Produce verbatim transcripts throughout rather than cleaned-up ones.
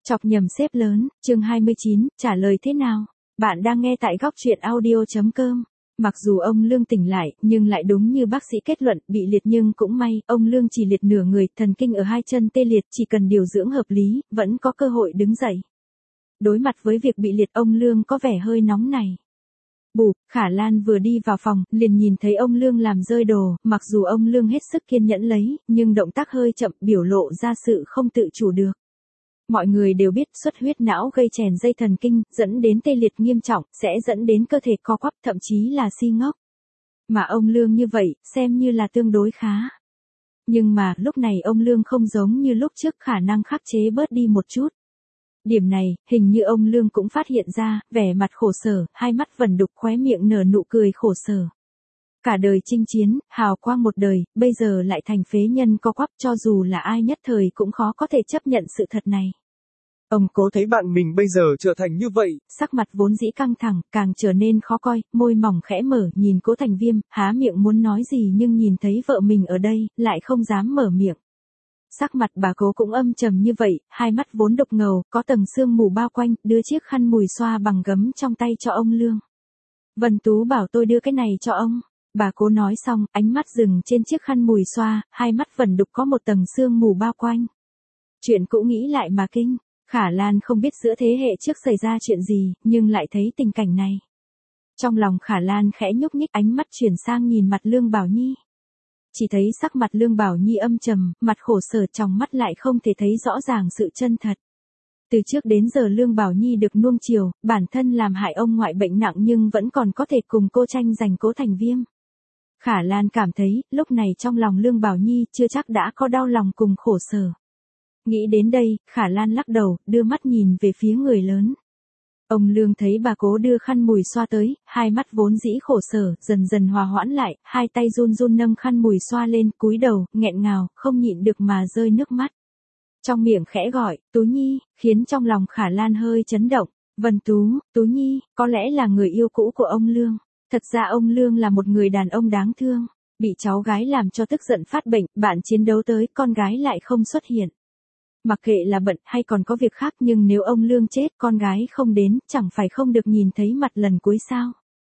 Chọc nhầm xếp lớn, chương hai mươi chín, trả lời thế nào? Bạn đang nghe tại góc truyện audio chấm com. Mặc dù ông Lương tỉnh lại, nhưng lại đúng như bác sĩ kết luận, bị liệt nhưng cũng may, ông Lương chỉ liệt nửa người, thần kinh ở hai chân tê liệt, chỉ cần điều dưỡng hợp lý, vẫn có cơ hội đứng dậy. Đối mặt với việc bị liệt, ông Lương có vẻ hơi nóng này. Bụp, Khả Lan vừa đi vào phòng, liền nhìn thấy ông Lương làm rơi đồ, mặc dù ông Lương hết sức kiên nhẫn lấy, nhưng động tác hơi chậm, biểu lộ ra sự không tự chủ được. Mọi người đều biết xuất huyết não gây chèn dây thần kinh, dẫn đến tê liệt nghiêm trọng, sẽ dẫn đến cơ thể co quắp, thậm chí là si ngốc. Mà ông Lương như vậy, xem như là tương đối khá. Nhưng mà, lúc này ông Lương không giống như lúc trước, khả năng khắc chế bớt đi một chút. Điểm này, hình như ông Lương cũng phát hiện ra, vẻ mặt khổ sở, hai mắt vẩn đục, khóe miệng nở nụ cười khổ sở. Cả đời chinh chiến, hào quang một đời, bây giờ lại thành phế nhân co quắp, cho dù là ai nhất thời cũng khó có thể chấp nhận sự thật này. Ông Cố thấy bạn mình bây giờ trở thành như vậy. Sắc mặt vốn dĩ căng thẳng, càng trở nên khó coi, môi mỏng khẽ mở, nhìn Cố Thành Viêm, há miệng muốn nói gì nhưng nhìn thấy vợ mình ở đây, lại không dám mở miệng. Sắc mặt bà Cố cũng âm trầm như vậy, hai mắt vốn đục ngầu, có tầng sương mù bao quanh, đưa chiếc khăn mùi xoa bằng gấm trong tay cho ông Lương. Vân Tú bảo tôi đưa cái này cho ông. Bà Cố nói xong, ánh mắt dừng trên chiếc khăn mùi xoa, hai mắt vẩn đục có một tầng sương mù bao quanh. Chuyện cũ nghĩ lại mà kinh. Khả Lan không biết giữa thế hệ trước xảy ra chuyện gì, nhưng lại thấy tình cảnh này. Trong lòng Khả Lan khẽ nhúc nhích, ánh mắt chuyển sang nhìn mặt Lương Bảo Nhi. Chỉ thấy sắc mặt Lương Bảo Nhi âm trầm, mặt khổ sở, trong mắt lại không thể thấy rõ ràng sự chân thật. Từ trước đến giờ Lương Bảo Nhi được nuông chiều, bản thân làm hại ông ngoại bệnh nặng nhưng vẫn còn có thể cùng cô tranh giành Cố Thành Viêm. Khả Lan cảm thấy, lúc này trong lòng Lương Bảo Nhi chưa chắc đã có đau lòng cùng khổ sở. Nghĩ đến đây, Khả Lan lắc đầu, đưa mắt nhìn về phía người lớn. Ông Lương thấy bà Cố đưa khăn mùi xoa tới, hai mắt vốn dĩ khổ sở, dần dần hòa hoãn lại, hai tay run run nâng khăn mùi xoa lên, cúi đầu, nghẹn ngào, không nhịn được mà rơi nước mắt. Trong miệng khẽ gọi, Tú Nhi, khiến trong lòng Khả Lan hơi chấn động. Vân Tú, Tú Nhi, có lẽ là người yêu cũ của ông Lương. Thật ra ông Lương là một người đàn ông đáng thương. Bị cháu gái làm cho tức giận phát bệnh, bạn chiến đấu tới, con gái lại không xuất hiện. Mặc kệ là bận hay còn có việc khác, nhưng nếu ông Lương chết, con gái không đến, chẳng phải không được nhìn thấy mặt lần cuối sao.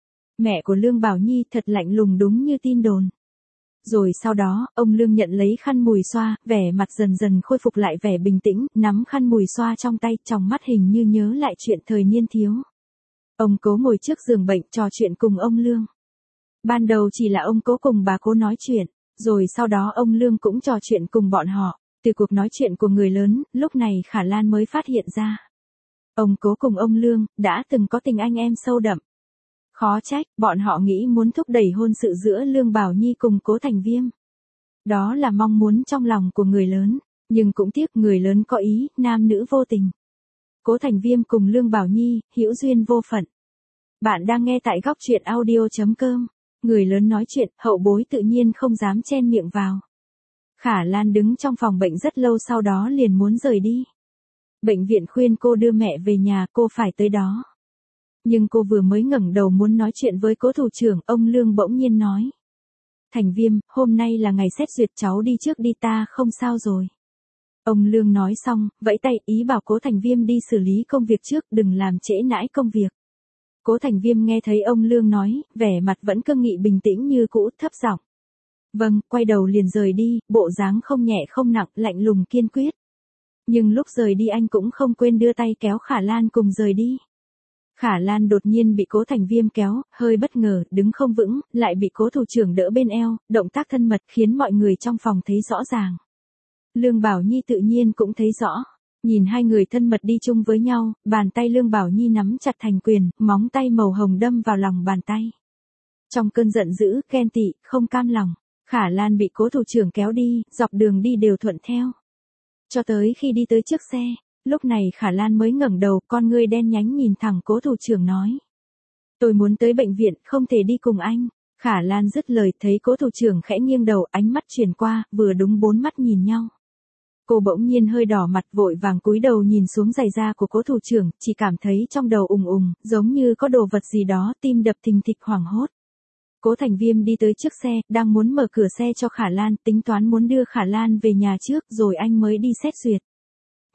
Mẹ của Lương Bảo Nhi thật lạnh lùng đúng như tin đồn. Rồi sau đó, ông Lương nhận lấy khăn mùi xoa, vẻ mặt dần dần khôi phục lại vẻ bình tĩnh, nắm khăn mùi xoa trong tay, trong mắt hình như nhớ lại chuyện thời niên thiếu. Ông Cố ngồi trước giường bệnh trò chuyện cùng ông Lương. Ban đầu chỉ là ông Cố cùng bà Cố nói chuyện, rồi sau đó ông Lương cũng trò chuyện cùng bọn họ. Từ cuộc nói chuyện của người lớn, lúc này Khả Lan mới phát hiện ra. Ông Cố cùng ông Lương, đã từng có tình anh em sâu đậm. Khó trách, bọn họ nghĩ muốn thúc đẩy hôn sự giữa Lương Bảo Nhi cùng Cố Thành Viêm. Đó là mong muốn trong lòng của người lớn, nhưng cũng tiếc người lớn có ý, nam nữ vô tình. Cố Thành Viêm cùng Lương Bảo Nhi, hữu duyên vô phận. Bạn đang nghe tại góc truyện audio chấm com. Người lớn nói chuyện, hậu bối tự nhiên không dám chen miệng vào. Khả Lan đứng trong phòng bệnh rất lâu, sau đó liền muốn rời đi. Bệnh viện khuyên cô đưa mẹ về nhà, cô phải tới đó. Nhưng cô vừa mới ngẩng đầu muốn nói chuyện với Cố thủ trưởng, ông Lương bỗng nhiên nói. Thành Viêm, hôm nay là ngày xét duyệt, cháu đi trước đi, ta không sao rồi. Ông Lương nói xong, vẫy tay ý bảo Cố Thành Viêm đi xử lý công việc trước, đừng làm trễ nải công việc. Cố Thành Viêm nghe thấy ông Lương nói, vẻ mặt vẫn cương nghị bình tĩnh như cũ, thấp giọng. Vâng, quay đầu liền rời đi, bộ dáng không nhẹ không nặng, lạnh lùng kiên quyết. Nhưng lúc rời đi anh cũng không quên đưa tay kéo Khả Lan cùng rời đi. Khả Lan đột nhiên bị Cố Thành Viêm kéo, hơi bất ngờ, đứng không vững, lại bị Cố thủ trưởng đỡ bên eo, động tác thân mật khiến mọi người trong phòng thấy rõ ràng. Lương Bảo Nhi tự nhiên cũng thấy rõ. Nhìn hai người thân mật đi chung với nhau, bàn tay Lương Bảo Nhi nắm chặt thành quyền, móng tay màu hồng đâm vào lòng bàn tay. Trong cơn giận dữ, ghen tị, không cam lòng, Khả Lan bị Cố thủ trưởng kéo đi, dọc đường đi đều thuận theo. Cho tới khi đi tới trước xe, lúc này Khả Lan mới ngẩng đầu, con ngươi đen nhánh nhìn thẳng Cố thủ trưởng nói. Tôi muốn tới bệnh viện, không thể đi cùng anh. Khả Lan dứt lời, thấy Cố thủ trưởng khẽ nghiêng đầu, ánh mắt chuyển qua, vừa đúng bốn mắt nhìn nhau. Cô bỗng nhiên hơi đỏ mặt, vội vàng cúi đầu nhìn xuống giày da của Cố thủ trưởng, chỉ cảm thấy trong đầu ùng ùng, giống như có đồ vật gì đó, tim đập thình thịch hoảng hốt. Cố Thành Viêm đi tới trước xe, đang muốn mở cửa xe cho Khả Lan, tính toán muốn đưa Khả Lan về nhà trước, rồi anh mới đi xét duyệt.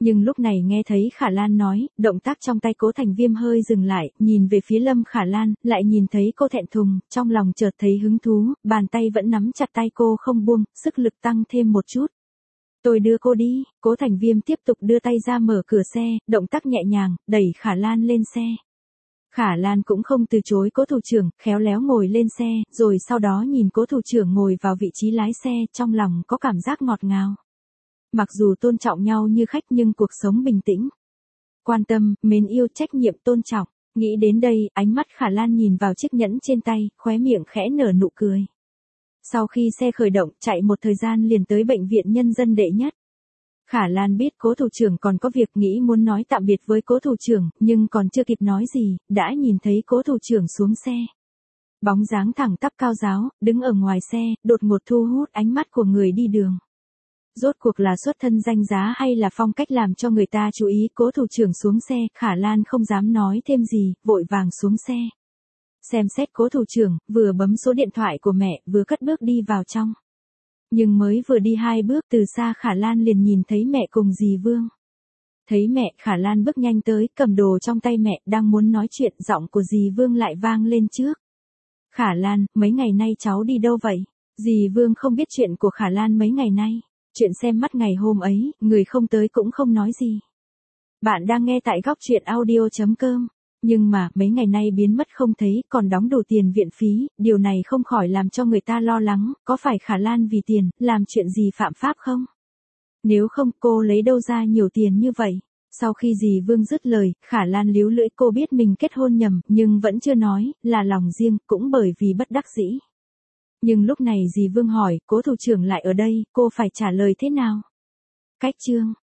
Nhưng lúc này nghe thấy Khả Lan nói, động tác trong tay Cố Thành Viêm hơi dừng lại, nhìn về phía Lâm Khả Lan, lại nhìn thấy cô thẹn thùng, trong lòng chợt thấy hứng thú, bàn tay vẫn nắm chặt tay cô không buông, sức lực tăng thêm một chút. Tôi đưa cô đi, Cố Thành Viêm tiếp tục đưa tay ra mở cửa xe, động tác nhẹ nhàng, đẩy Khả Lan lên xe. Khả Lan cũng không từ chối Cố thủ trưởng, khéo léo ngồi lên xe, rồi sau đó nhìn Cố thủ trưởng ngồi vào vị trí lái xe, trong lòng có cảm giác ngọt ngào. Mặc dù tôn trọng nhau như khách nhưng cuộc sống bình tĩnh. Quan tâm, mến yêu, trách nhiệm, tôn trọng. Nghĩ đến đây, ánh mắt Khả Lan nhìn vào chiếc nhẫn trên tay, khóe miệng khẽ nở nụ cười. Sau khi xe khởi động, chạy một thời gian liền tới bệnh viện nhân dân đệ nhất. Khả Lan biết Cố thủ trưởng còn có việc, nghĩ muốn nói tạm biệt với Cố thủ trưởng, nhưng còn chưa kịp nói gì, đã nhìn thấy Cố thủ trưởng xuống xe. Bóng dáng thẳng tắp cao ráo, đứng ở ngoài xe, đột ngột thu hút ánh mắt của người đi đường. Rốt cuộc là xuất thân danh giá hay là phong cách làm cho người ta chú ý. Cố thủ trưởng xuống xe, Khả Lan không dám nói thêm gì, vội vàng xuống xe. Xem xét Cố thủ trưởng, vừa bấm số điện thoại của mẹ, vừa cất bước đi vào trong. Nhưng mới vừa đi hai bước, từ xa Khả Lan liền nhìn thấy mẹ cùng dì Vương. Thấy mẹ, Khả Lan bước nhanh tới, cầm đồ trong tay mẹ, đang muốn nói chuyện, giọng của dì Vương lại vang lên trước. Khả Lan, mấy ngày nay cháu đi đâu vậy? Dì Vương không biết chuyện của Khả Lan mấy ngày nay. Chuyện xem mắt ngày hôm ấy, người không tới cũng không nói gì. Bạn đang nghe tại góc truyện audio chấm com. Nhưng mà, mấy ngày nay biến mất không thấy, còn đóng đủ tiền viện phí, điều này không khỏi làm cho người ta lo lắng, có phải Khả Lan vì tiền, làm chuyện gì phạm pháp không? Nếu không, cô lấy đâu ra nhiều tiền như vậy? Sau khi dì Vương dứt lời, Khả Lan líu lưỡi, cô biết mình kết hôn nhầm, nhưng vẫn chưa nói, là lòng riêng, cũng bởi vì bất đắc dĩ. Nhưng lúc này dì Vương hỏi, Cố thủ trưởng lại ở đây, cô phải trả lời thế nào? Cách chương